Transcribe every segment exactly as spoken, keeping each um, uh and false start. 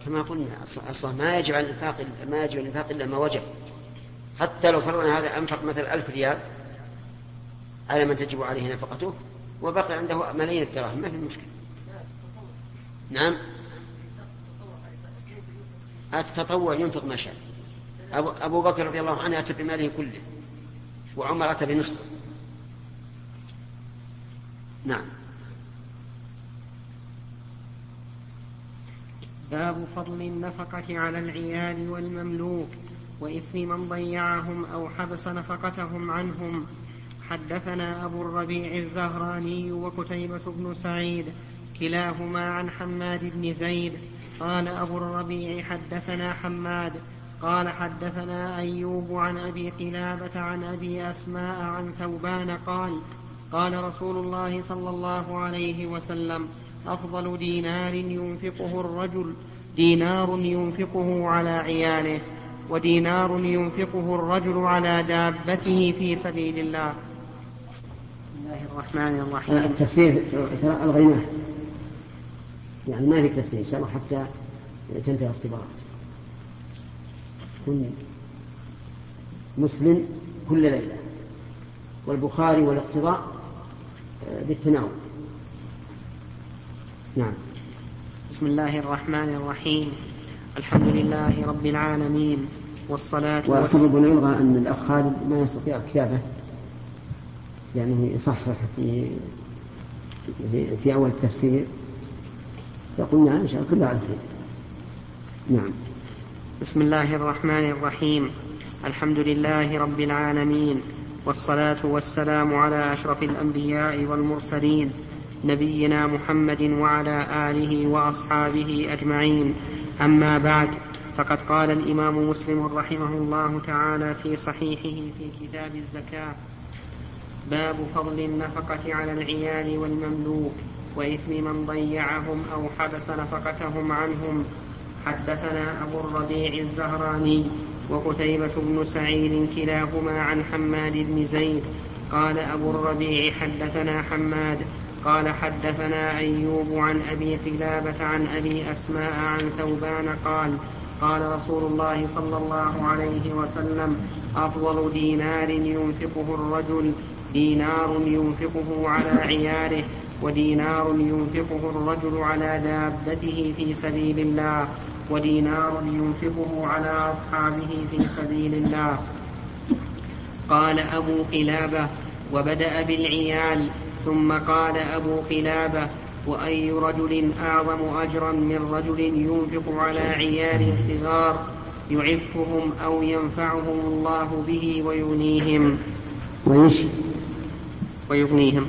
كما قلنا أصلا ما يجب على الإنفاق ما يجب الإنفاق إلا ما وجب، حتى لو فرضنا هذا أنفق مثلا ألف ريال على من تجب عليه نفقته وبقي عنده ملايين الدراهم ما في مشكلة. نعم التطوع ينفق ما شاء. أبو بكر رضي الله عنه أتى بماله كله وعمر أتى بنصفه. نعم. باب فضل النفقة على العيال والمملوك وإثم من ضيعهم أو حبس نفقتهم عنهم. حدثنا أبو الربيع الزهراني وقتيبة بن سعيد كلاهما عن حماد بن زيد قال أبو الربيع حدثنا حماد قال حدثنا أيوب عن أبي قلابة عن أبي أسماء عن ثوبان قال قال رسول الله صلى الله عليه وسلم أفضل دينار ينفقه الرجل دينار ينفقه على عياله ودينار ينفقه الرجل على دابته في سبيل الله. بسم الله الرحمن الرحيم. التفسير الغيمة يعني ما في تفسير إن شاء الله حتى تنتهي الاختبارات. كن مسلم كل ليلة والبخاري والاقتضاء بالتناول. نعم. بسم الله الرحمن الرحيم. الحمد لله رب العالمين والصلاة والسلام. وسبب يرغى أن الأخ خالد ما يستطيع كتابه يعني يصحح في في, في أول التفسير فقلنا إن شاء الله كلها على خير. نعم. بسم الله الرحمن الرحيم. الحمد لله رب العالمين والصلاة والسلام على أشرف الأنبياء والمرسلين نبينا محمد وعلى آله وأصحابه أجمعين. أما بعد فقد قال الإمام مسلم رحمه الله تعالى في صحيحه في كتاب الزكاة باب فضل النفقة على العيال والمملوك وإثم من ضيعهم أو حبس نفقتهم عنهم. حدثنا أبو الربيع الزهراني وقتيبة بن سعيد كلاهما عن حماد بن زيد قال أبو الربيع حدثنا حماد قال حدثنا أيوب عن أبي قلابة عن أبي أسماء عن ثوبان قال قال رسول الله صلى الله عليه وسلم أفضل دينار ينفقه الرجل دينار ينفقه على عياله ودينار ينفقه الرجل على دابته في سبيل الله ودينار ينفقه على أصحابه في سبيل الله. قال أبو قلابة وبدأ بالعيال ثم قال أبو قلابة وأي رجل أعظم أجرا من رجل ينفق على عيال صغار يعفهم أو ينفعهم الله به ويغنيهم ويغنيهم.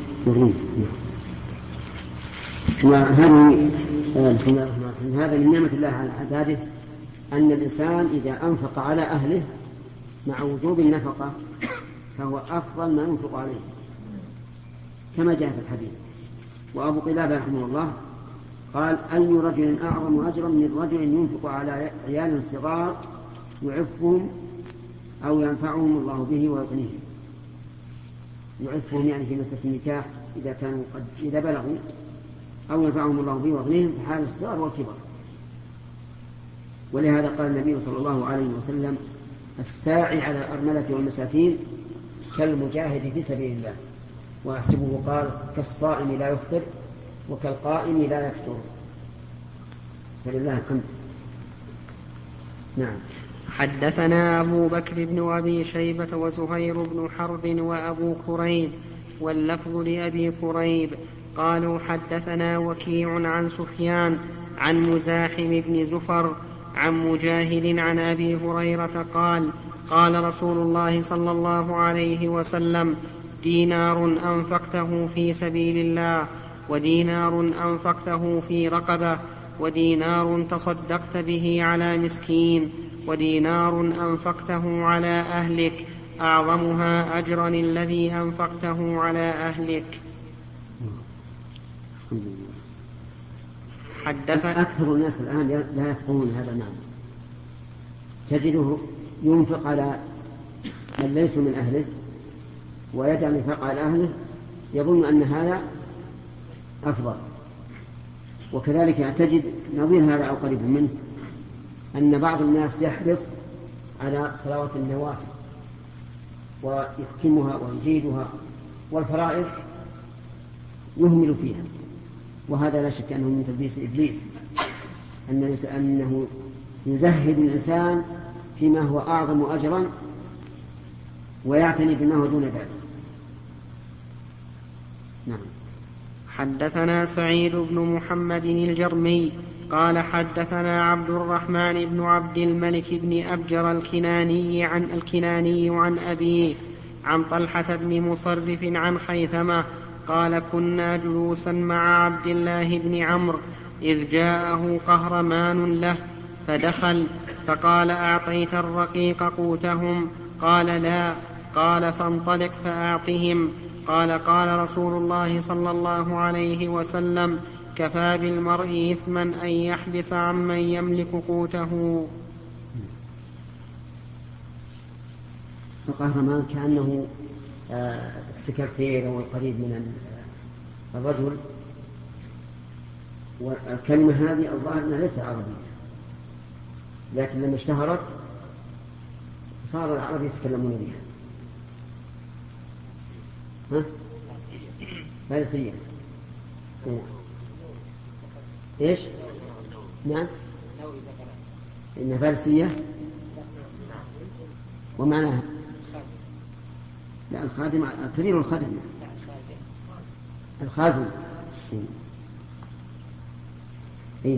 هذه بسم الله الرحمن الرحيم. هذا من نعمة الله على عباده أن الإنسان إذا أنفق على أهله مع وجوب النفقة فهو أفضل ما ينفق عليه كما جاء في الحديث. وأبو قلابة رحمه الله قال أي رجل أعظم أجرا من رجل ينفق على عيال صغار يعفهم أو ينفعهم الله به ويغنيهم. يعفهم يعني في مسألة النكاح إذا كانوا قد إذا بلغوا أو ينفعهم الله به ويغنيهم في حال الصغر والكبر. ولهذا قال النبي صلى الله عليه وسلم الساعي على الأرملة والمساكين كالمجاهد في سبيل الله. وأحسبه قال كالصائم لا يفطر وكالقائم لا يفطر. فلله الحمد. نعم. حدثنا أبو بكر بن أبي شيبة وزهير بن حرب وأبو كريب واللفظ لأبي كريب قالوا حدثنا وكيع عن سفيان عن مزاحم بن زفر عن مجاهد عن أبي هريرة قال قال رسول الله صلى الله عليه وسلم دينار أنفقته في سبيل الله ودينار أنفقته في رقبة ودينار تصدقت به على مسكين ودينار أنفقته على أهلك أعظمها أجرا الذي أنفقته على أهلك. حدث أكثر الناس الآن لا يفقهون هذا المعنى. تجده ينفق على من ليس من أهله ويجعل النفاق على أهله يظن أن هذا أفضل. وكذلك تجد نظير هذا أو قريب منه أن بعض الناس يحرص على صلوات النوافل ويحكمها ويجيدها، والفرائض يهمل فيها، وهذا لا شك أنه من تلبيس إبليس، أنه يزهد الإنسان فيما هو أعظم أجرا ويعتني بما هو دون ذلك. نعم. حدثنا سعيد بن محمد الجرمي قال حدثنا عبد الرحمن بن عبد الملك بن أبجر الكناني عن الكناني عن أبيه عن طلحة بن مصرف عن خيثمة قال كنا جلوسا مع عبد الله بن عمرو إذ جاءه قهرمان له فدخل فقال أعطيت الرقيق قوتهم؟ قال لا. قال فانطلق فأعطهم. قال قال رسول الله صلى الله عليه وسلم كفى بالمرء إثما أن يحبس عمن يملك قوته. القهرمان كأنه السكرتير أو القريب من الرجل، والكلمة هذه الظاهر أنها ليست عربية، لكن لما اشتهرت صار العرب يتكلمون بها. ها؟ فارسية. ايش؟ نعم. إنها فارسية. ومعناها لا الخادم كبير الخادم الخازن. اي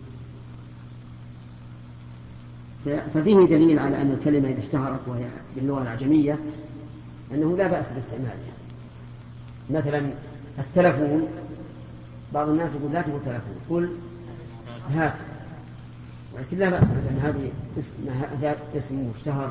ففيه دليل على أن الكلمة إذا اشتهرت وهي باللغة العجمية أنه لا بأس باستعمالها. مثلا التلفون، بعض الناس يقول لا تقول تلفون، قل هات، ولكن لا بأس، لأن هذه اسم, هذا اسم مشتهر.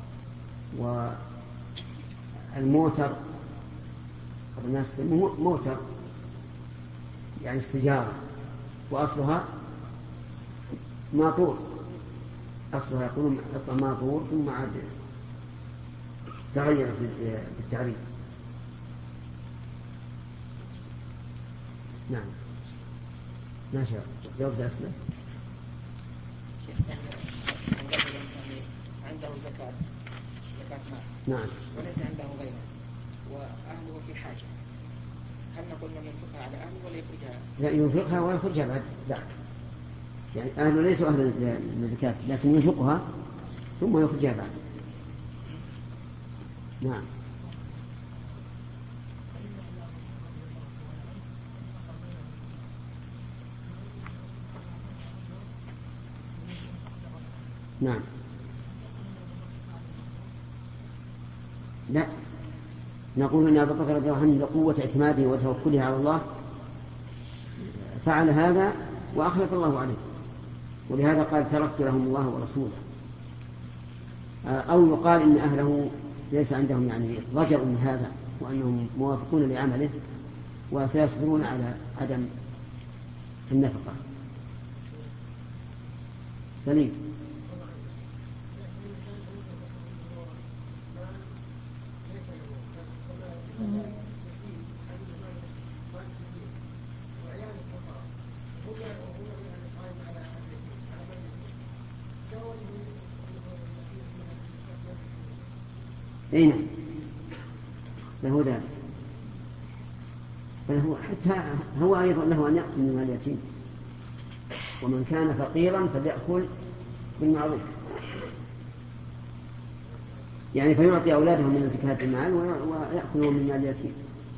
والموتر الناس موتر يعني السجارة، وأصلها ماطور، أصلها يقولون أصلها ماطور ثم عاد تغير في التعريف. نعم. ما شاء جواب أسئلة. عنده زكاة زكاة مال، نعم، وليس عنده غيره وأهله في حاجة، هل نقول من ينفقها على أهله ولا يخرجها؟ لا، ينفقها ويخرجها بعد ذلك. يعني أهله ليسوا أهل الزكاة، لكن ينفقها ثم يخرجها بعد. نعم. نعم. لا، نقول إن أبا بكر رضي الله عنه لقوة اعتماده وتوكله على الله فعل هذا وأخلف الله عليه، ولهذا قال تركت لهم الله ورسوله. أو يقال إن أهله ليس عندهم يعني ضجر من هذا، وأنهم موافقون لعمله وسيصبرون على عدم النفقة. سليم. أين له ذلك؟ فله حتى هو أيضا له أن يأكل من مال اليتيم، ومن كان فقيرا فليأكل بالمعروف، يعني فيعطي أولاده من زكاة المال ويأكلون من مال اليتيم.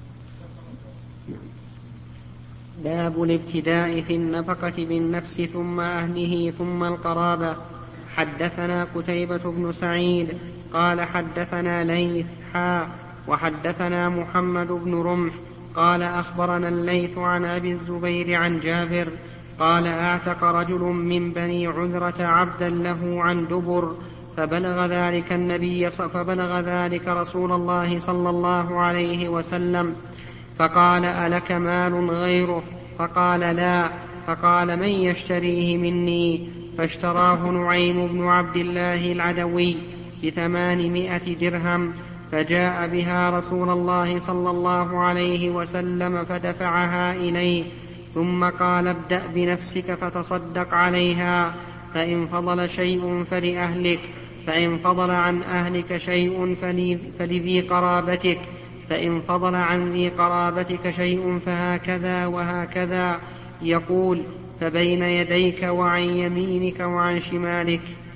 باب الابتداء في النفقة بالنفس ثم أهله ثم القرابة. حدثنا قتيبة بن سعيد قال حدثنا ليث حا وحدثنا محمد بن رمح قال أخبرنا الليث عن أبي الزبير عن جابر قال أعتق رجل من بني عذرة عبدا له عن دبر فبلغ ذلك النبي فبلغ ذلك رسول الله صلى الله عليه وسلم فقال ألك مال غيره؟ فقال لا. فقال من يشتريه مني؟ فاشتراه نعيم بن عبد الله العدوي بثمانمائة درهم، فجاء بها رسول الله صلى الله عليه وسلم فدفعها إليه، ثم قال ابدأ بنفسك فتصدق عليها، فإن فضل شيء فلأهلك، فإن فضل عن أهلك شيء فلذي قرابتك، فإن فضل عن ذي قرابتك شيء فهكذا وهكذا. يقول: فبين يديك وعن يمينك وعن شمالك.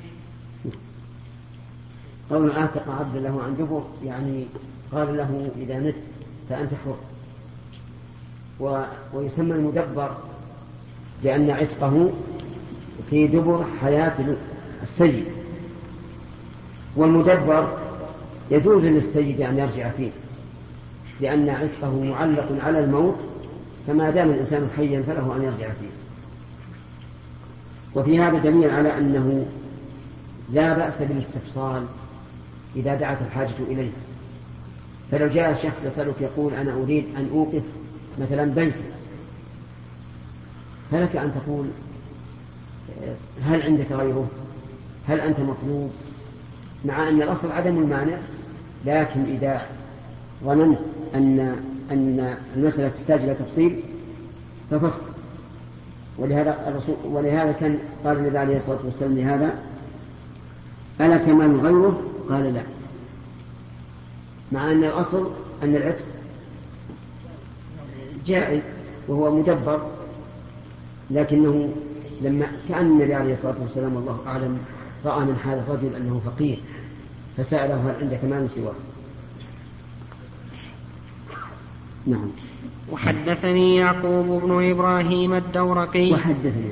قول آتق عبد له عن دبر، يعني قال له إذا مت فأنت حر. و... ويسمى المدبر لأن عتقه في دبر حياة السيد، والمدبر يجوز للسيد أن يرجع فيه لأن عتقه معلق على الموت، فما دام الإنسان حيا فله أن يرجع فيه. وفي هذا دليل على أنه لا بأس بالاستفصال إذا دعت الحاجة إليه. فلو جاء شخص يسألك يقول: أنا أريد أن أوقف مثلا بيتي، فلك أن تقول: هل عندك غيره؟ هل أنت مطلوب؟ مع أن الأصل عدم المانع، لكن إذا ظننت أن أن المسألة تحتاج إلى تفصيل ففصل. ولهذا الرسول ولهذا كان قال النبي عليه الصلاة والسلام لهذا: ألا كمال غيره؟ قال: لا. مع أن الأصل أن العتق جائز وهو مدبر، لكنه لما كان النبي عليه الصلاة والسلام والله أعلم رأى من هذا الرجل أنه فقير فسأله: هل عندك مال سواه؟ نعم. وحدثني يعقوب بن إبراهيم الدورقي وحدثني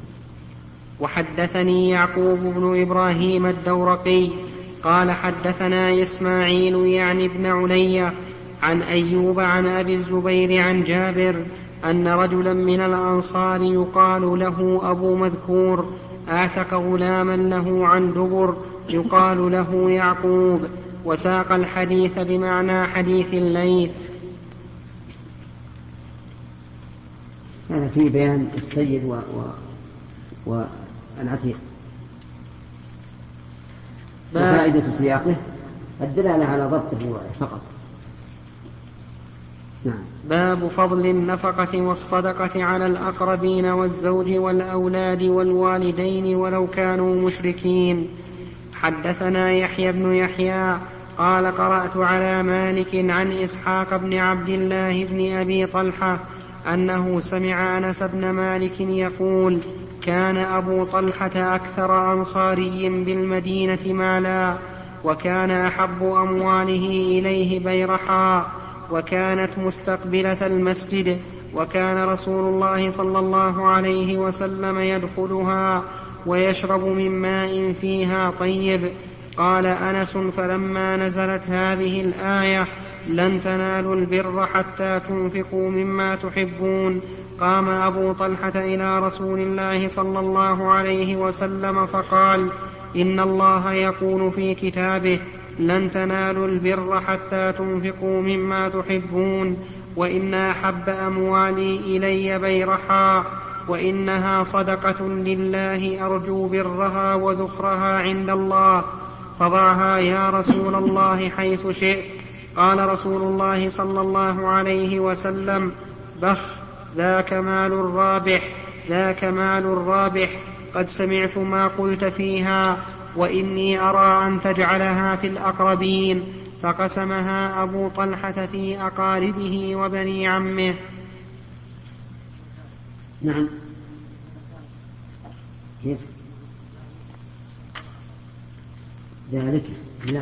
وحدثني يعقوب بن إبراهيم الدورقي قال: حدثنا إسماعيل يعني ابن علي عن أيوب عن أبي الزبير عن جابر أن رجلا من الأنصار يقال له أبو مذكور آتك غلاما له عن دبر يقال له يعقوب، وساق الحديث بمعنى حديث الليث. هذا في بيان السيد و... و... والعتيق. وفائدة سياقه الدلالة على ضبطه فقط. نعم. باب فضل النفقة والصدقة على الأقربين والزوج والأولاد والوالدين ولو كانوا مشركين. حدثنا يحيى بن يحيى قال: قرأت على مالك عن إسحاق بن عبد الله بن أبي طلحة أنه سمع أنس بن مالك يقول: كان أبو طلحة أكثر أنصاري بالمدينة مالا، وكان أحب أمواله إليه بيرحاء، وكانت مستقبلة المسجد، وكان رسول الله صلى الله عليه وسلم يدخلها ويشرب من ماء فيها طيب. قال أنس: فلما نزلت هذه الآية لن تنالوا البر حتى تنفقوا مما تحبون، قام أبو طلحة إلى رسول الله صلى الله عليه وسلم فقال: إن الله يقول في كتابه: لن تنالوا البر حتى تنفقوا مما تحبون، وإن أحب أموالي إلي بيرحاء، وإنها صدقة لله أرجو برها وذخرها عند الله، فضعها يا رسول الله حيث شئت. قال رسول الله صلى الله عليه وسلم: بخ، ذاك مال الرابح، ذاك مال الرابح، قد سمعت ما قلت فيها، وإني أرى أن تجعلها في الأقربين. فقسمها أبو طلحة في أقاربه وبني عمه. نعم. كيف؟ ذلك لا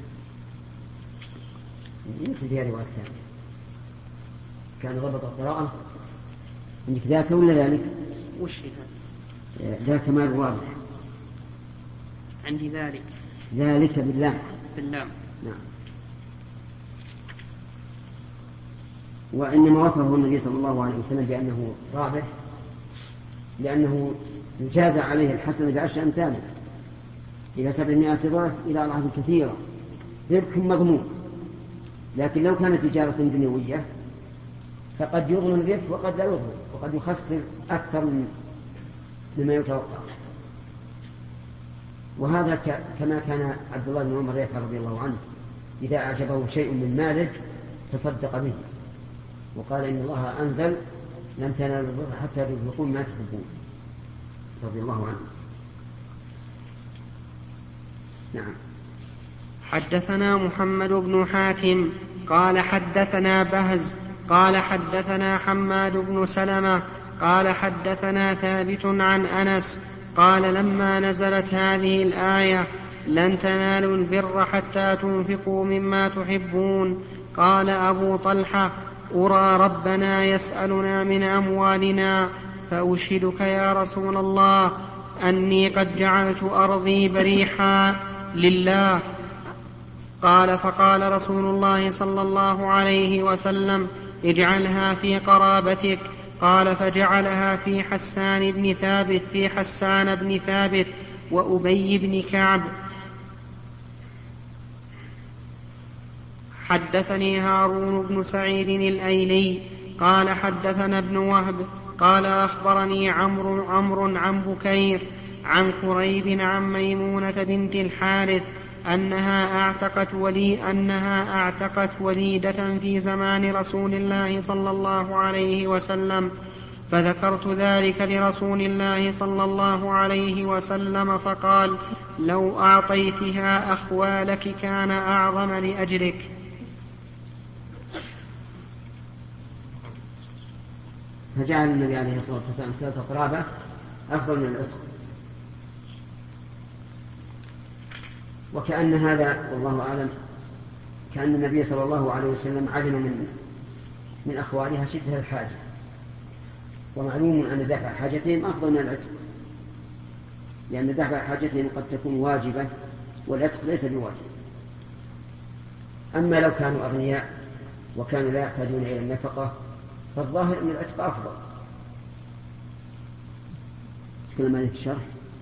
يمكن فيها رواية ثانية. كان ضبط القراءة عندك ذاك ولا ذلك؟ وش هذا؟ ذاك مال واضح. عندي ذلك. ذلك بالله. بالله. نعم. وإنما وصفه النبي صلى الله عليه وسلم بأنه رابح لأنه يجازى عليه الحسنة بعشر أمثاله إلى سبعمائة ضعف إلى أضعاف كثيرة، ربح مضمون. لكن لو كانت تجارة دنيوية فقد يضمن الربح وقد لا يضمن، وقد يخسر أكثر مما يتوقع. وهذا كما كان عبد الله بن عمر يفعل رضي الله عنه، إذا أعجبه شيء من ماله تصدق به، وقال: إن الله أنزل: لن تنالوا البر حتى تنفقوا مما تحبون، رضي الله عنه. نعم. حدثنا محمد بن حاتم قال حدثنا بهز قال حدثنا حماد بن سلمة قال حدثنا ثابت عن أنس قال لما نزلت هذه الآية لن تنالوا البر حتى تنفقوا مما تحبون قال أبو طلحة أرى ربنا يسألنا من أموالنا فأشهدك يا رسول الله أني قد جعلت أرضي بريحا لله. قال فقال رسول الله صلى الله عليه وسلم اجعلها في قرابتك. قال فجعلها في حسان بن ثابت في حسان بن ثابت وأبي بن كعب. حدثني هارون بن سعيد الأيلي قال حدثنا ابن وهب قال أخبرني عمرو عمرو عن بكير عن كريب عن ميمونة بنت الحارث أنها أعتقت ولي أنها أعتقت وليدة في زمان رسول الله صلى الله عليه وسلم، فذكرت ذلك لرسول الله صلى الله عليه وسلم فقال لو أعطيتها أخوالك كان أعظم لأجرك. فجعل النبي عليه الصلاة والسلام صلة القرابة أفضل من العتق، وكأن هذا والله أعلم كأن النبي صلى الله عليه وسلم علم من من أخوالها شدة الحاجة، ومعلوم أن دفع حاجتهم أفضل من العتق، لأن دفع حاجتهم قد تكون واجبة والعتق ليس بواجب. أما لو كانوا أغنياء وكانوا لا يحتاجون إلى النفقة فالظاهر أن العتق أفضل. كل ما الشرح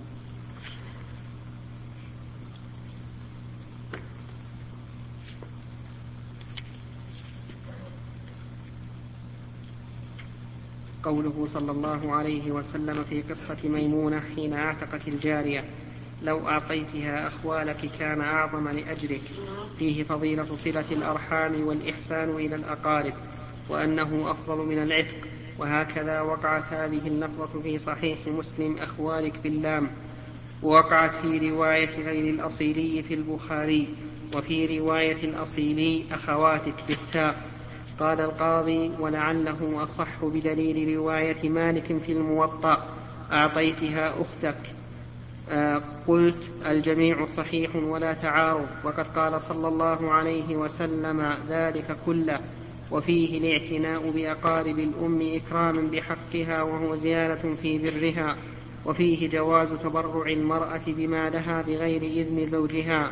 قوله صلى الله عليه وسلم في قصة ميمونة حين اعتقت الجارية لو أعطيتها أخوالك كان أعظم لأجرك، فيه فضيلة صلة الأرحام والإحسان إلى الأقارب، وأنه أفضل من العتق. وهكذا وقعت هذه اللفظة في صحيح مسلم أخوالك باللام، ووقعت في رواية غير الأصيلي في البخاري، وفي رواية الأصيلي أخواتك بالتاء. قال القاضي ولعله أصح بدليل رواية مالك في الموطأ أعطيتها أختك. آه قلت الجميع صحيح ولا تعارض، وقد قال صلى الله عليه وسلم ذلك كله. وفيه الاعتناء بأقارب الأم إكراما بحقها وهو زيادة في برها، وفيه جواز تبرع المرأة بما لها بغير إذن زوجها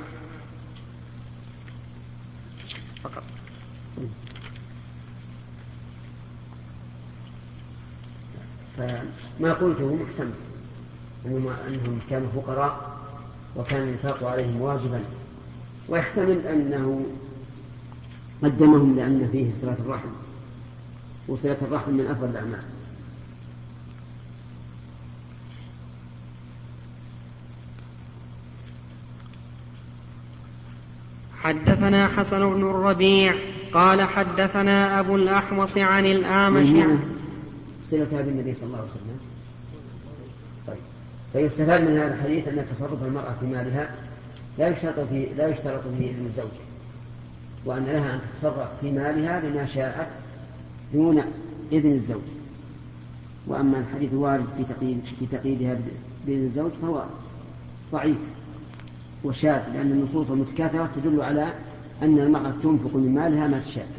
فقط. فما قلته محتمل أنهم كانوا فقراء وكان الإنفاق عليهم واجبا، ويحتمل أنه قدمهم لأن فيه صلة الرحم، وصلة الرحم من أفضل الأعمال. حدثنا حسن بن الربيع قال حدثنا أبو الأحوص عن الأعمش صلة بالنبي صلى الله عليه وسلم. طيب، فيستفاد من هذا الحديث أن تصرف المرأة في مالها لا يشترط فيه لا يشترط فيه إذن الزوج، وأن لها أن تتصرف في مالها بما شاءت دون إذن الزوج. وأما الحديث الوارد في تقييد في تقييدها بإذن الزوج فهو ضعيف وشاذ، لأن النصوص المتكاثرة تدل على أن المرأة تنفق من مالها ما تشاء.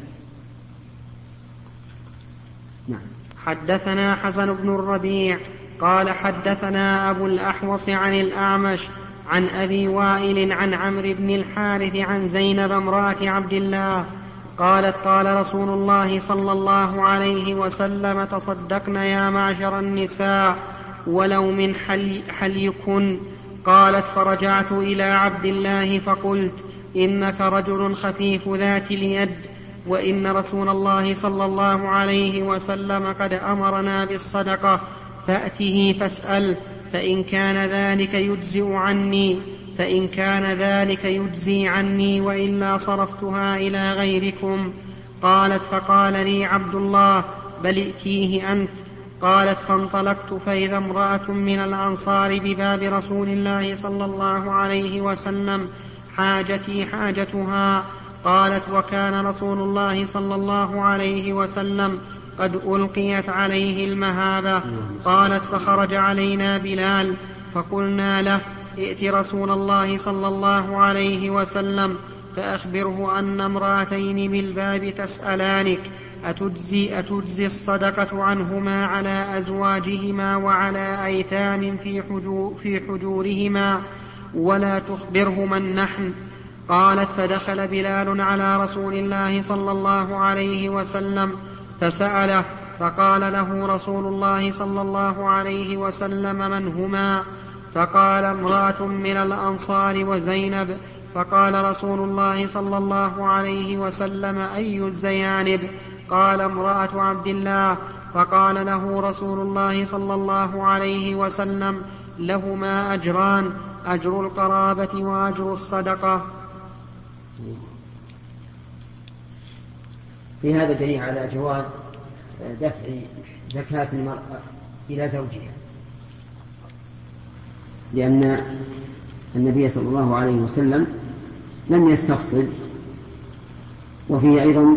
نعم. حدثنا حسن بن الربيع قال حدثنا أبو الأحوص عن الأعمش عن أبي وائل عن عمرو بن الحارث عن زينب امرأة عبد الله قالت قال رسول الله صلى الله عليه وسلم تصدقن يا معشر النساء ولو من حلي حليكن. قالت فرجعت إلى عبد الله فقلت إنك رجل خفيف ذات اليد، وإن رسول الله صلى الله عليه وسلم قد أمرنا بالصدقة، فأته فاسأل، فإن كان ذلك يجزئ عني فإن كان ذلك يجزي عني وإلا صرفتها إلى غيركم. قالت فقال لي عبد الله بل ائتيه أنت. قالت فانطلقت فإذا امرأة من الأنصار بباب رسول الله صلى الله عليه وسلم حاجتي حاجتها. قالت وكان رسول الله صلى الله عليه وسلم قد ألقيت عليه المهابة. قالت فخرج علينا بلال فقلنا له ائت رسول الله صلى الله عليه وسلم فأخبره أن امرأتين بالباب تسألانك أتجزي, أتجزي الصدقة عنهما على أزواجهما وعلى أيتام في, حجور في حجورهما ولا تخبره من نحن. قالت فدخل بلال على رسول الله صلى الله عليه وسلم فسأله فقال له رسول الله صلى الله عليه وسلم من هما؟ فقال امرأة من الأنصار وزينب. فقال رسول الله صلى الله عليه وسلم أي الزيانب؟ قال امرأة عبد الله. فقال له رسول الله صلى الله عليه وسلم لهما أجران أجر القرابة وأجر الصدقة. في هذا دليل على جواز دفع زكاة المرأة إلى زوجها، لأن النبي صلى الله عليه وسلم لم يستفصل. وفيه أيضا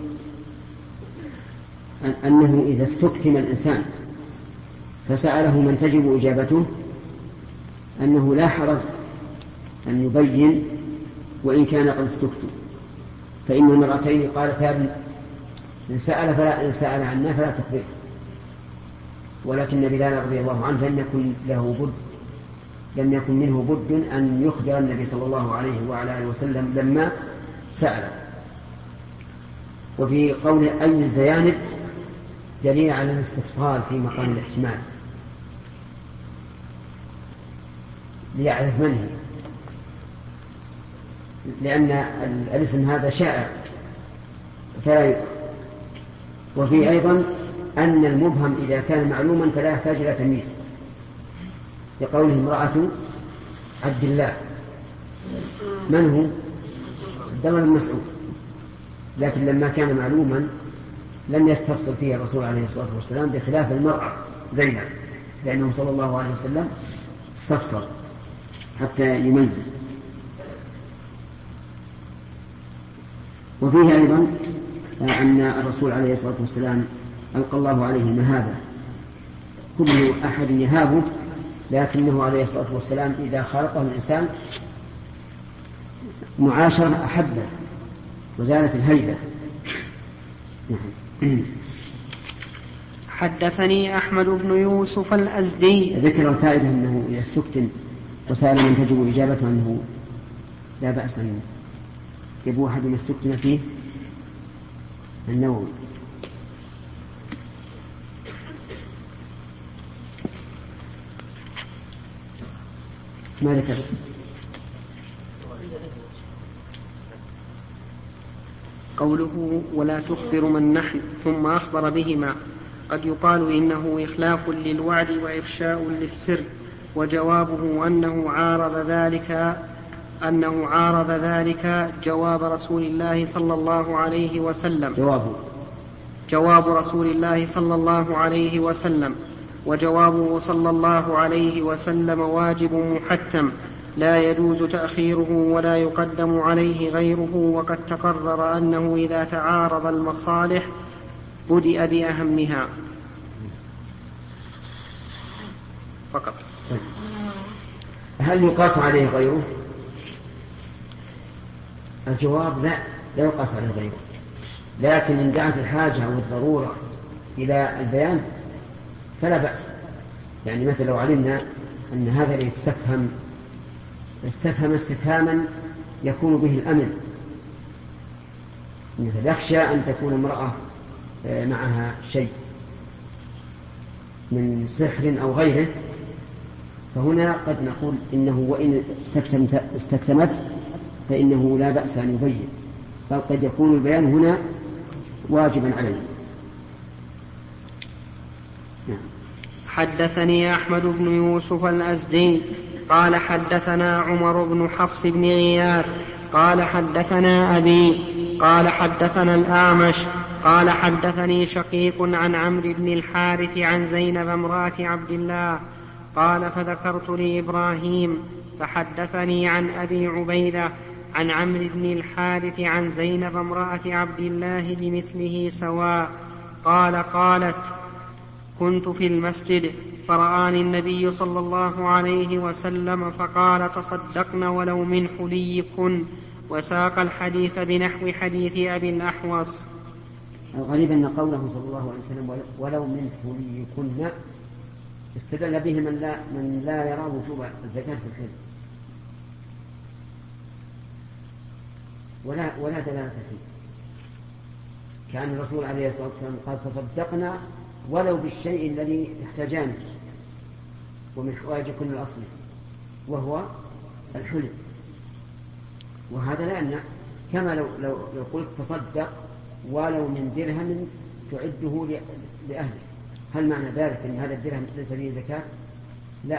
أنه إذا استكتم الإنسان فسأله من تجب إجابته أنه لا حرج أن يبين وإن كان قد استكتم، فإن المرأتين قالتا إن سأل فلا إن سأل عنا فلا تخبره، ولكن بلال رضي الله عنه لم يكن له بد لم يكن منه بد أن يخبر النبي صلى الله عليه وعلى آله وسلم لما سأل. وفي قول أي الزيانب دليل على الاستفصال في مقام الاحتمال ليعرف من هي، لأن الاسم هذا شائع فلا يقع. وفي أيضا أن المبهم إذا كان معلوما فلا يحتاج إلى تمييز، لقوله امرأة عبد الله من هو؟ عبد الله بن مسعود، لكن لما كان معلوما لم يستفصل فيه الرسول عليه الصلاة والسلام، بخلاف المرأة زينب لأنه صلى الله عليه وسلم استفصل حتى يميز. وفيه أيضا أن الرسول عليه الصلاة والسلام ألقى الله عليه المهابة، كل أحد يهابه، لكنه عليه الصلاة والسلام إذا خالطه الإنسان معاشرة أحبه وزالت الهيبة. حدثني أحمد بن يوسف الأزدي. ذكر الفائدة أنه إذا استكتم وسأل من تجب إجابته أنه لا بأس أن يبو أحد ما استكتم فيه النووي. ما ذكر قوله ولا تخبر من نحن ثم أخبر بهما، قد يقال إنه إخلاف للوعد وإفشاء للسر، وجوابه أنه عارض ذلك أنه عارض ذلك جواب رسول الله صلى الله عليه وسلم جوابه جواب رسول الله صلى الله عليه وسلم وجوابه صلى الله عليه وسلم واجب محتم لا يجوز تأخيره ولا يقدم عليه غيره، وقد تقرر أنه إذا تعارض المصالح بدأ بأهمها فقط. هل يقاس عليه غيره؟ الجواب لا، لا يقاس عليه غيره، لكن إن دعت الحاجة والضرورة إلى البيان فلا بأس. يعني مثل لو علمنا أن هذا يستفهم استفهم استفهاما يكون به الأمن، مثل يخشى أن تكون امرأة معها شيء من سحر أو غيره، فهنا قد نقول إنه وإن استكتمت فإنه لا بأس أن يبين، بل قد يكون البيان هنا واجبا عليه. نعم. حدثني أحمد بن يوسف الأزدي قال حدثنا عمر بن حفص بن غياث قال حدثنا أبي قال حدثنا الأعمش قال حدثني شقيق عن عمرو بن الحارث عن زينب امرأة عبد الله قال فذكرت لإبراهيم فحدثني عن أبي عبيدة عن عمرو بن الحارث عن زينب امرأة عبد الله بمثله سواء قال قالت كنت في المسجد فرآني النبي صلى الله عليه وسلم فقال تصدقن ولو من حليكن وساق الحديث بنحو حديث أبي الأحوص. الغريب أن قوله صلى الله عليه وسلم ولو من حليكن استدل به من لا, من لا يرى وجوب الزكاة في الحل ولا, ولا دلالة فيه. كان الرسول عليه الصلاة والسلام قال تصدقنا ولو بالشيء الذي تحتاجانه ومن حوائجكن الأصل وهو الحلم، وهذا لا يمنع كما لو, لو, لو قلت تصدق ولو من درهم تعده لأهله، هل معنى ذلك أن هذا الدرهم ليس فيه زكاة؟ لا.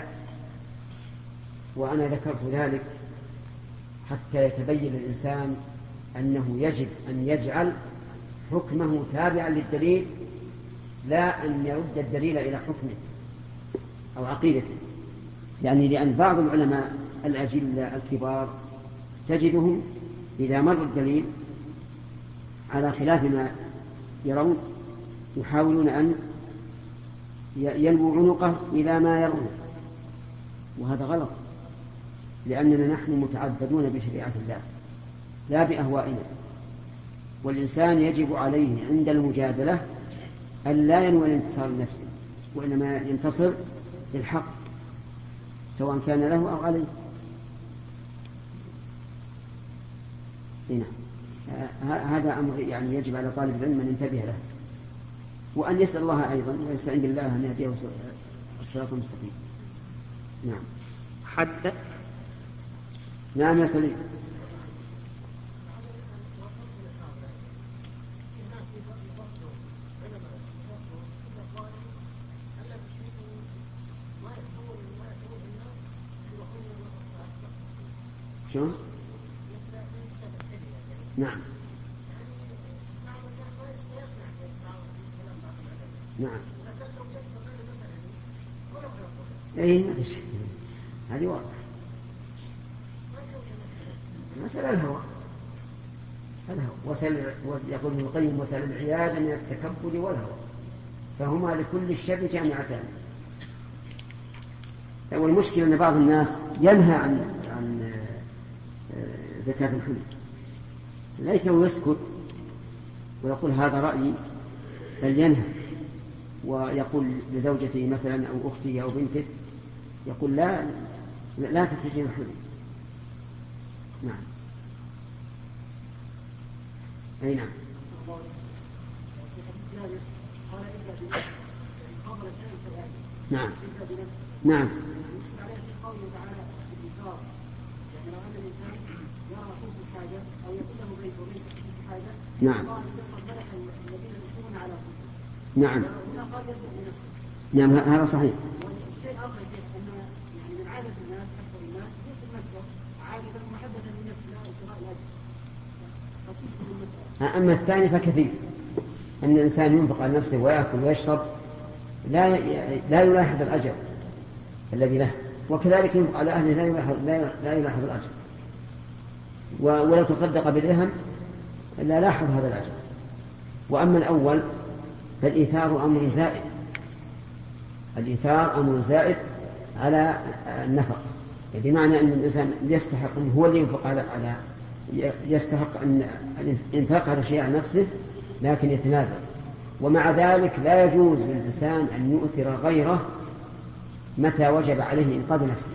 وأنا ذكرت ذلك حتى يتبين للإنسان أنه يجب أن يجعل حكمه تابعا للدليل لا أن يرد الدليل إلى حكمه أو عقيدته. يعني لأن بعض العلماء الأجلة الكبار تجدهم إذا مر الدليل على خلاف ما يرون يحاولون أن يلووا عنقه إلى ما يرون، وهذا غلط، لأننا نحن متعبدون بشريعة الله لا بأهوائنا. والإنسان يجب عليه عند المجادلة أن لا ينوي الانتصار لنفسه وإنما ينتصر للحق سواء كان له أو عليه. هذا أمر يعني يجب على طالب العلم أن ينتبه له، وأن يسأل الله أيضا ويستعين بالله أن يهديه الصراط المستقيم. نعم. حتى نعم يا سليم. شو؟ نعم نعم اي هذه واضح. مسألة الهوى الهوى وسل يقول ابن القيم وسل العياذ من التكبر والهوى فهما لكل الشر جامعتان. والمشكلة أن بعض الناس ينهى عن عن زكاة الحلي، ليته يسكت ويقول هذا رأيي، بل ينهى ويقول لزوجته مثلا أو أخته أو بنته يقول لا لا تخرجين الحلي. نعم. أي نعم. نعم نعم نعم نعم نعم هذا صحيح. أما الثاني فكثير أن الإنسان ينفق على نفسه ويأكل ويشرب لا لا يلاحظ الأجر الذي له، وكذلك ينفق على أهله لا يلاحظ لا يلاحظ الأجر، ولو تصدق بدرهم لا لاحظ هذا الأجر. وأما الأول فالإيثار أمر زائد، الإيثار أمر زائد على النفق، بمعنى أن الإنسان يستحق أن هو اللي ينفق على على يستحق أن الإنفاق على شيء على نفسه لكن يتنازل، ومع ذلك لا يجوز للإنسان أن يؤثر غيره متى وجب عليه إنقاذ نفسه.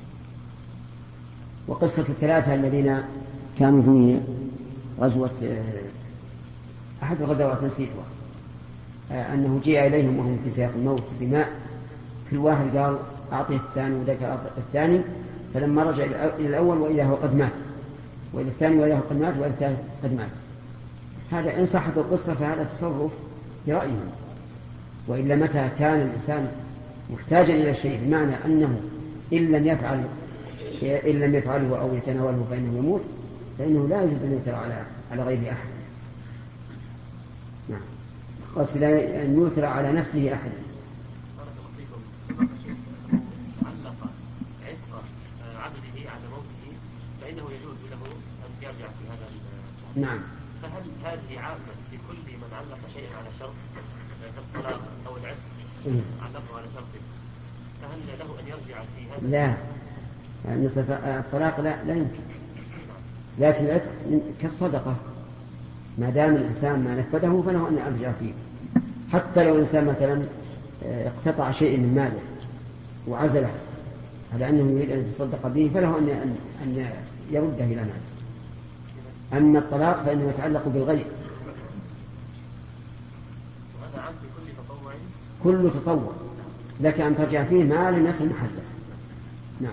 وقصة الثلاثة الذين كانوا في غزوة أحد الغزوات نسيتها أنه جاء إليهم وهم في سياق الموت بماء، كل واحد قال أعطيه الثاني وذاك الثاني، فلما رجع إلى الأول وإذا هو قد مات، وإلى الثاني وإذا هو قد مات، وإلى الثالث قد مات. هذا إن صحت القصة فهذا تصرف برأيهم، وإلا متى كان الإنسان محتاجا إلى الشيء بمعنى أنه إن لم يفعل إن لم يفعله أو يتناوله فإنه يموت، فإنه لا يجوز أن يؤثر على على غير أحد. نعم. قصد أن يؤثر على نفسه أحد. علق عتق عبده على موته فإنه يجوز له أن يرجع في هذا. نعم. فهل هذه عامة لكل من علق شيئا على شرط كالطلاق أو العتق علقه على شرط، فهل له أن يرجع في هذا؟ لا، يعني الطلاق لا لا يمكن، لكن العتق كالصدقة ما دام الإنسان ما نفذه فله أن يرجع فيه. حتى لو الإنسان مثلا اقتطع شيء من ماله وعزله على أنه يريد أن يتصدق به فله أن أن يرده إلى ماله. أما الطلاق فإنه يتعلق بالغير. وهذا عام بكل تطوع؟ كل تطوع لك أن ترجع فيه ما لم يصل محله. نعم.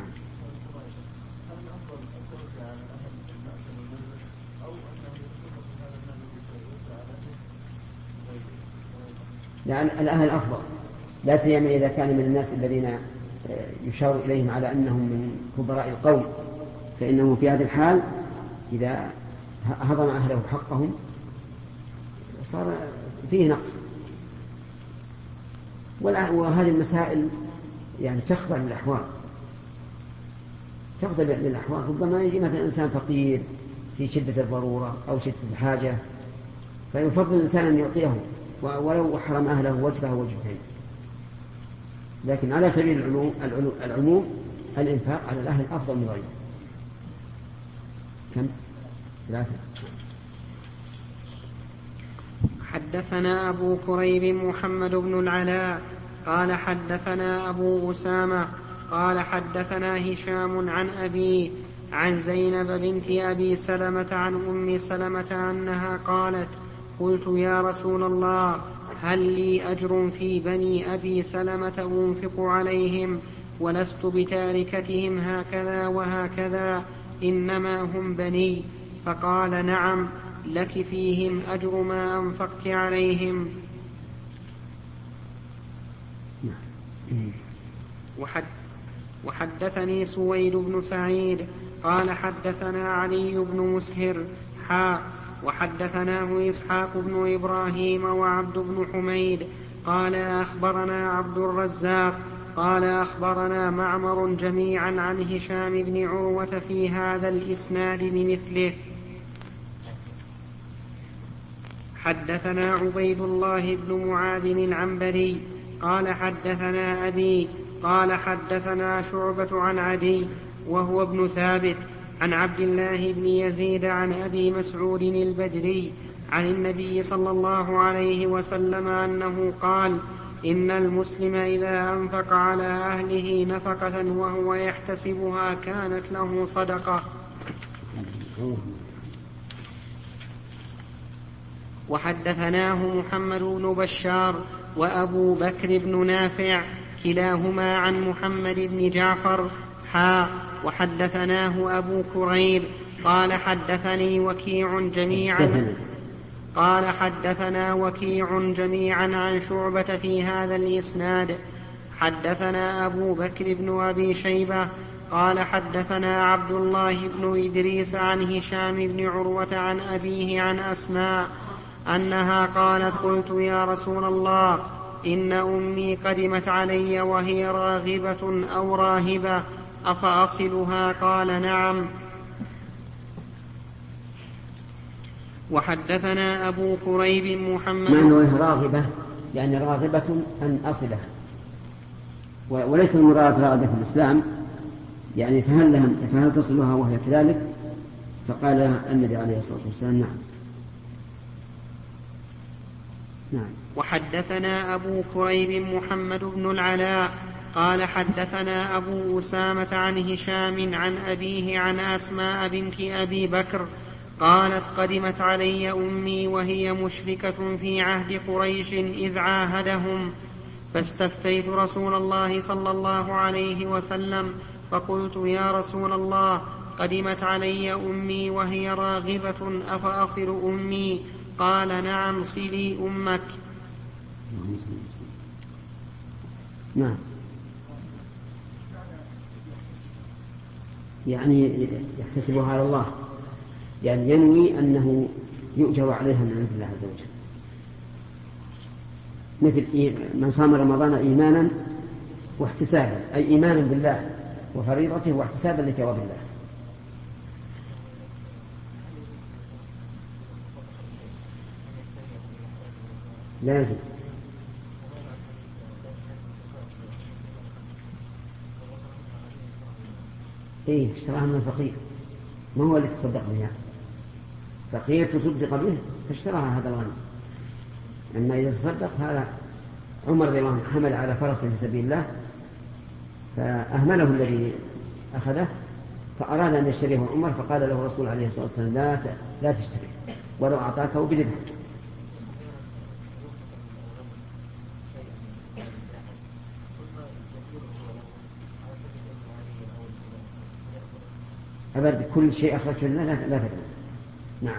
لأن الأهل أفضل، لا سيما إذا كان من الناس الذين يشار إليهم على أنهم من كبراء القوم، فإنه في هذه الحال إذا هضم أهله حقهم صار فيه نقص. وهذه المسائل يعني تخضع للأحوال، تخضع للأحوال. ربما يجي مثلا إنسان فقير في شدة الضرورة أو شدة الحاجة فيفضل الإنسان أن يعطيه ولو حرم أهله وجبه وجبتين. لكن على سبيل العموم, العموم الإنفاق على الأهل أفضل من غيره. كم؟ ثلاثة. حدثنا أبو كريب محمد بن العلاء قال حدثنا أبو أسامة قال حدثنا هشام عن أبي عن زينب بنت أبي سلمة عن أم سلمة أنها قالت: قلت يا رسول الله هل لي أجر في بني أبي سلمة أنفق عليهم ولست بتاركتهم هكذا وهكذا إنما هم بني؟ فقال: نعم لك فيهم أجر ما أنفقت عليهم. وحد وحدثني سويد بن سعيد قال حدثنا علي بن مسهر حا وحدثناه إسحاق بن إبراهيم وعبد بن حميد قال أخبرنا عبد الرزاق قال أخبرنا معمر جميعا عن هشام بن عروة في هذا الإسناد بمثله. حدثنا عبيد الله بن معاذ العنبري قال حدثنا أبي قال حدثنا شعبة عن عدي وهو ابن ثابت عن عبد الله بن يزيد عن أبي مسعود البدري عن النبي صلى الله عليه وسلم أنه قال: إن المسلم إذا أنفق على أهله نفقة وهو يحتسبها كانت له صدقة. وحدثناه محمد بن بشار وأبو بكر بن نافع كلاهما عن محمد بن جعفر حا وحدثناه أبو كريب قال حدثني وكيع جميعا قال حدثنا وكيع جميعا عن شعبة في هذا الإسناد. حدثنا أبو بكر بن أبي شيبة قال حدثنا عبد الله بن إدريس عن هشام بن عروة عن أبيه عن أسماء أنها قالت: قلت يا رسول الله إن أمي قدمت علي وهي راغبة أو راهبة أفأصلها؟ قال: نعم. وحدثنا أبو كريب محمد ما أنه راغبة يعني راغبة أن أصلها، وليس المراد راغبة في الإسلام يعني فهل, لها فهل تصلها وهي كذلك؟ فقال النبي عليه الصلاة والسلام: نعم. نعم. وحدثنا أبو كريب محمد بن العلاء قال حدثنا أبو أسامة عن هشام عن أبيه عن أسماء بنت أبي بكر قالت: قدمت علي أمي وهي مشركة في عهد قريش إذ عاهدهم، فاستفتيت رسول الله صلى الله عليه وسلم فقلت: يا رسول الله قدمت علي أمي وهي راغبة أفأصل أمي؟ قال: نعم صلي أمك. نعم. يعني يحتسبها على الله، يعني ينوي أنه يؤجر عليها من عند الله عز وجل. مثل من صام رمضان إيمانا واحتسابا، أي إيمانا بالله وفريضته واحتسابا لثواب الله. لا يجب. إيه اشتراها من الفقير، ما هو اللي تصدق بها، فقير تصدق به فاشتراها هذا الغني. أما إذا تصدق هذا عمر رضي الله عنه حمل على فرس في سبيل الله فأهمله الذي أخذه فأراد أن يشتريه عمر، فقال له الرسول عليه الصلاة والسلام لا لا تشتريه ولو أعطاكه بدرهم. أبدا كل شيء أخرجه لنا لا لا تدري. نعم.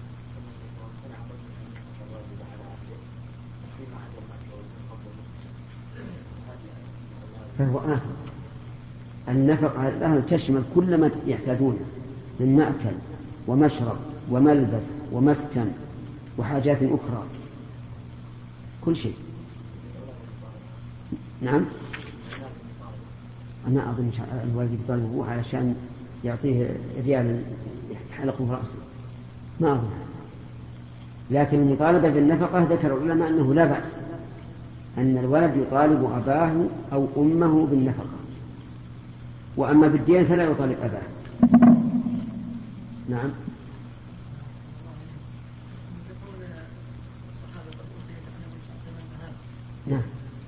فهو آخر النفقة على الأهل تشمل كل ما يحتاجونه من مأكل ومشرب وملبس ومسكن وحاجات أخرى، كل شيء. نعم. أنا أظن الوالد يطالبه علشان يعطيه ريال يحلقه رأسه، ما أظن. لكن المطالبة بالنفقة ذكر العلماء أنه لا بأس أن الولد يطالب أباه أو أمه بالنفقة، وأما بالدين فلا يطالب أباه. نعم. نعم.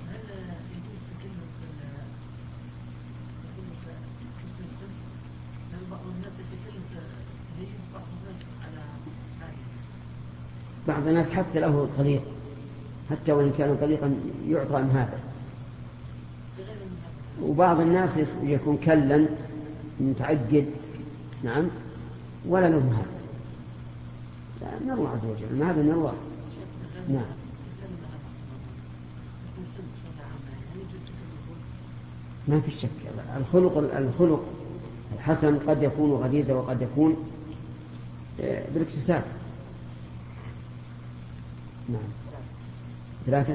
بعض الناس حتى له طريق، حتى وإن كان طريقا يعطى من هذا، وبعض الناس يكون كلا متعقد. نعم. ولا له هذا، لا من الله عز وجل، ما هذا من الله. نعم. ما في شك. الخلق الخلق الحسن قد يكون غريزة وقد يكون بالاكتساب. نعم. ثلاثة.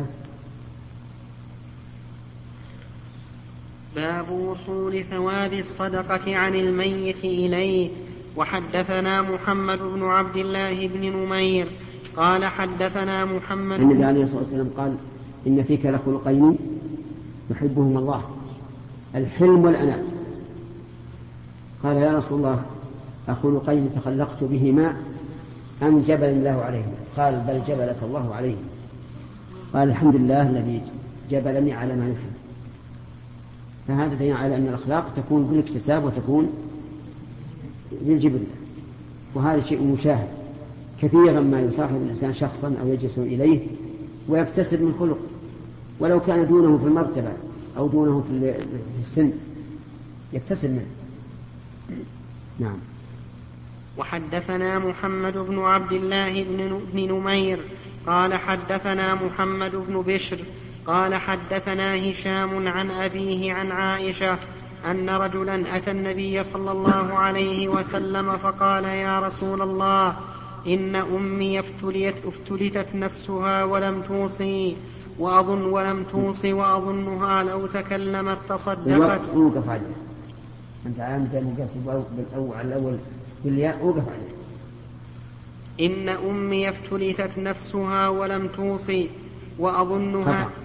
باب وصول ثواب الصدقة عن الميت إليه. وحدثنا محمد بن عبد الله بن نمير قال حدثنا محمد. النبي عليه الصلاة والسلام قال إن فيك لخلقين يحبهم الله، الحلم والأناة. قال يا رسول الله أخلقين تخلقت بهما أم جبل الله عليهما؟ قال بل جبلك الله عليهما. قال الحمد لله الذي جبلني على ما يحب. فهذا دليل على أن الأخلاق تكون بالاكتساب وتكون بالجبل، وهذا شيء مشاهد. كثيرا ما يصاحب الإنسان شخصا أو يجلس إليه ويكتسب من خلق ولو كان دونه في المرتبة أو دونه في السن يكتسب منه. نعم. وحدثنا محمد بن عبد الله بن نمير قال حدثنا محمد بن بشر قال حدثنا هشام عن أبيه عن عائشة أن رجلا أتى النبي صلى الله عليه وسلم فقال يا رسول الله إن أمي افتلت, افتلتت نفسها ولم توصي وأظن ولم توصي وأظنها لو تكلمت تصدقت. أوقف عليه. أنت عامل بالأول الأول بالياء أوقف عليه. إن أمي افتلتت نفسها ولم توصي وأظنها طبعا.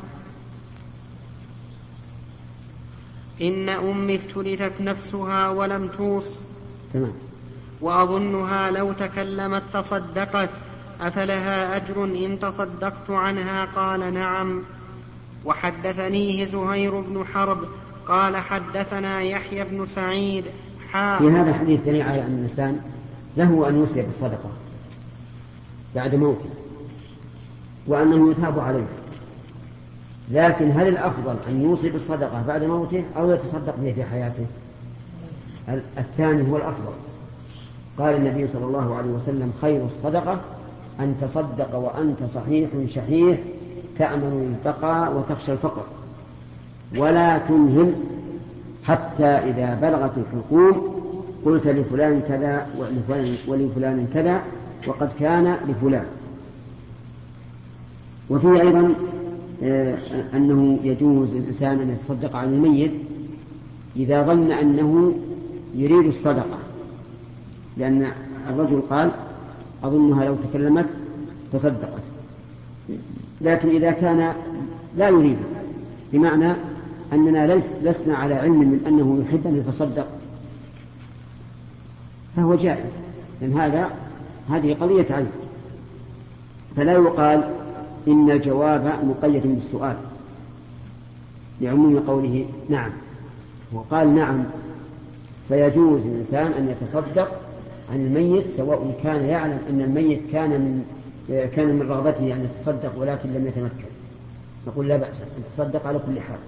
إن أمي افتلتت نفسها ولم توص تمام. وأظنها لو تكلمت تصدقت أفلها أجر إن تصدقت عنها؟ قال نعم. وحدثنيه زهير بن حرب قال حدثنا يحيى بن سعيد حا. في هذا الحديث دليل على أن الإنسان له أن يوصي بالصدقة بعد موته وأنه يتاب عليه، لكن هل الأفضل أن يوصي بالصدقة بعد موته أو يتصدق به في حياته؟ الثاني هو الأفضل. قال النبي صلى الله عليه وسلم خير الصدقة أن تصدق وأنت صحيح شحيح تأمن البقاء وتخشى الفقر، ولا تنهل حتى إذا بلغت الحلقوم قلت لفلان كذا ولفلان كذا وقد كان لفلان. وفيه أيضا أنه يجوز للإنسان أن يتصدق عن الميت إذا ظن أنه يريد الصدقة، لأن الرجل قال أظنها لو تكلمت تصدقت. لكن إذا كان لا يريد، بمعنى أننا لسنا على علم من أنه يحب أن يتصدق، فهو جائز، لأن هذا هذه قضية علم. فلا يقال إن الجواب مقيد بالسؤال لعموم قوله نعم، وقال نعم، فيجوز للإنسان أن يتصدق عن الميت سواء كان يعلم أن الميت كان من كان من رغبته أن يتصدق ولكن لم يتمكن، نقول لا بأس أن يتصدق على كل حال.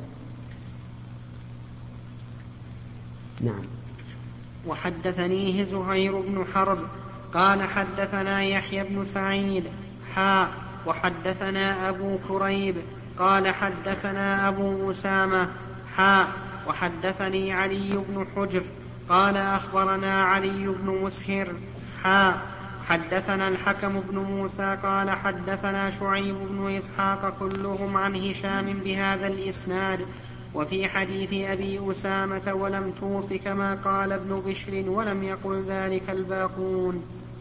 نعم. وحدثنيه زهير بن حرب قال حدثنا يحيى بن سعيد حاء وحدثنا أبو كريب قال حدثنا أبو أسامة حاء وحدثني علي بن حجر قال أخبرنا علي بن مسهر حاء حدثنا الحكم بن موسى قال حدثنا شعيب بن إسحاق كلهم عن هشام بهذا الإسناد، وفي حديث أبي أسامة ولم توص كما قال ابن بشر ولم يقل ذلك الباقون.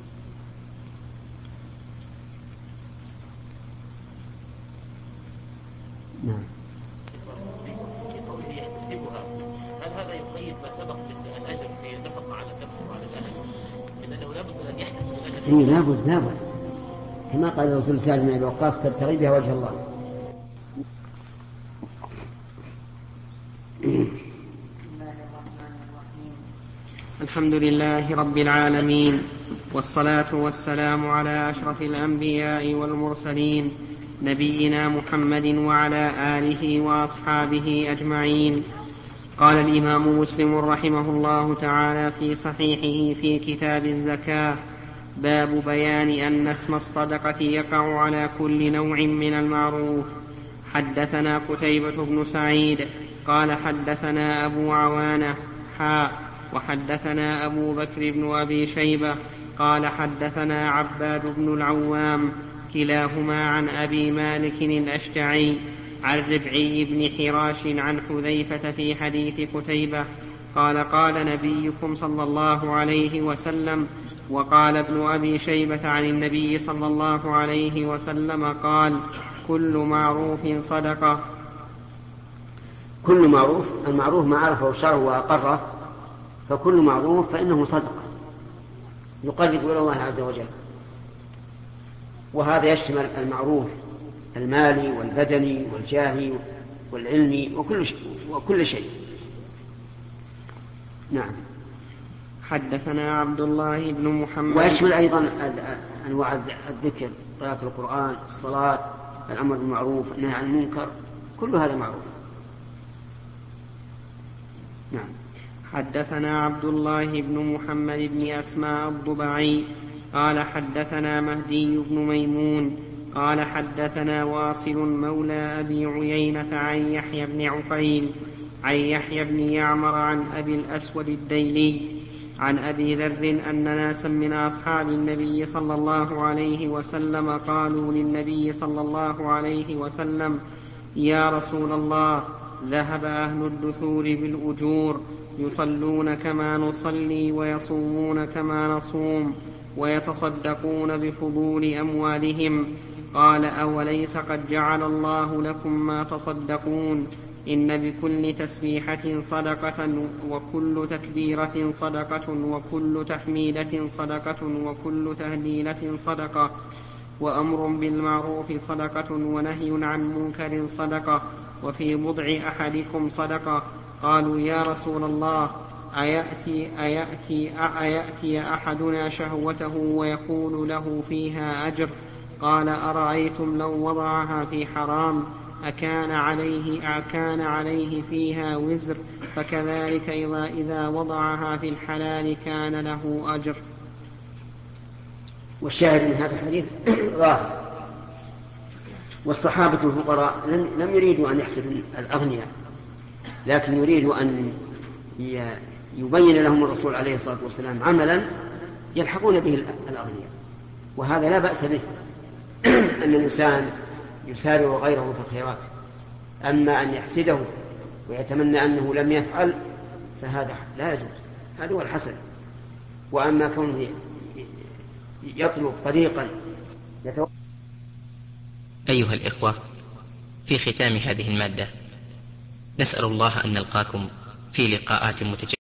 نعم. في قوله يحتسبها، هل هذا يقيد ما سبق من الأجر في النفقة على النفس وعلى الأهل؟ من أنه لابد من أن يحتسب الأجر؟ إيه لابد لابد، كما قال الرسول سعد بن أبي وقاص تبتغي بها وجه الله. الحمد لله رب العالمين، والصلاة والسلام على أشرف الأنبياء والمرسلين نبينا محمد وعلى آله وأصحابه أجمعين. قال الإمام مسلم رحمه الله تعالى في صحيحه في كتاب الزكاة: باب بيان أن اسم الصدقة يقع على كل نوع من المعروف. حدثنا قتيبة بن سعيد قال حدثنا أبو عوانة حاء وحدثنا أبو بكر بن أبي شيبة قال حدثنا عباد بن العوام كلاهما عن أبي مالك الأشجعي عن ربعي بن حراش عن حذيفة في حديث قتيبة قال قال نبيكم صلى الله عليه وسلم. وقال ابن أبي شيبة عن النبي صلى الله عليه وسلم قال: كل معروف صدقة. كل معروف، المعروف ما عرفه الشرع وأقره، فكل معروف فإنه صدقة يقرب إلى الله عز وجل. وهذا يشمل المعروف المالي والبدني والجاهي والعلمي وكل شيء, وكل شيء. نعم. حدثنا عبد الله بن محمد. ويشمل أيضا أنواع الذكر، قراءة القرآن، الصلاة، الأمر بالمعروف، النهي عن المنكر، كل هذا معروف. نعم. حدثنا عبد الله بن محمد بن أسماء الضبعي قال حدثنا مهدي بن ميمون قال حدثنا واصل مولى أبي عيينة عن يحيى بن عقيل عن يحيى بن يعمر عن أبي الأسود الديلي عن أبي ذر أن ناسا من أصحاب النبي صلى الله عليه وسلم قالوا للنبي صلى الله عليه وسلم: يا رسول الله، ذهب أهل الدثور بالأجور، يصلون كما نصلي ويصومون كما نصوم ويتصدقون بفضول أموالهم. قال: أوليس قد جعل الله لكم ما تصدقون؟ إن بكل تسبيحة صدقة، وكل تكبيرة صدقة، وكل تحميدة صدقة، وكل تهليلة صدقة، وأمر بالمعروف صدقة، ونهي عن منكر صدقة، وفي بضع أحدكم صدقة. قالوا: يا رسول الله، أيأتي, أيأتي, أيأتي أحدنا شهوته ويكون له فيها أجر؟ قال: أرأيتم لو وضعها في حرام أكان عليه, أكان عليه فيها وزر؟ فكذلك إذا, إذا وضعها في الحلال كان له أجر. والشاهد من هذا الحديث ظاهر. والصحابة الفقراء لم يريدوا أن يحسدوا الأغنياء، لكن يريدوا أن يبين لهم الرسول عليه الصلاة والسلام عملا يلحقون به الأغنياء، وهذا لا بأس به. أن الإنسان يسارع غيره في الخيرات. أما أن يحسده ويتمنى أنه لم يفعل فهذا لا يجوز، هذا هو الحسد. وأما كونه يطلب طريقا يتو... أيها الإخوة، في ختام هذه المادة نسأل الله أن نلقاكم في لقاءات متجددة